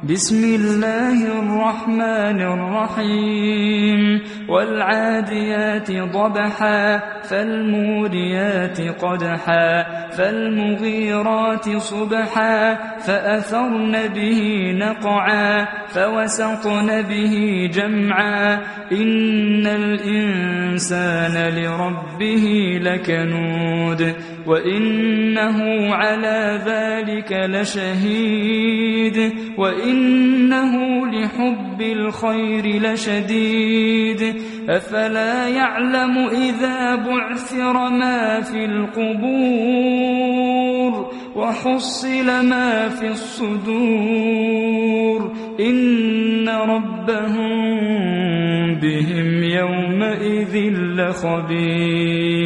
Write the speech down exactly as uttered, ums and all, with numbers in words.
بسم الله الرحمن الرحيم والعاديات ضبحا فالموريات قدحا فالمغيرات صبحا فأثرن به نقعا فوسطن به جمعا إن الإنسان لربه لكنود وإنه على ذلك لشهيد وإنه لحب الخير لشديد أفلا يعلم إذا بعثر ما في القبور وحصل ما في الصدور إن ربهم بهم يومئذ لخبير.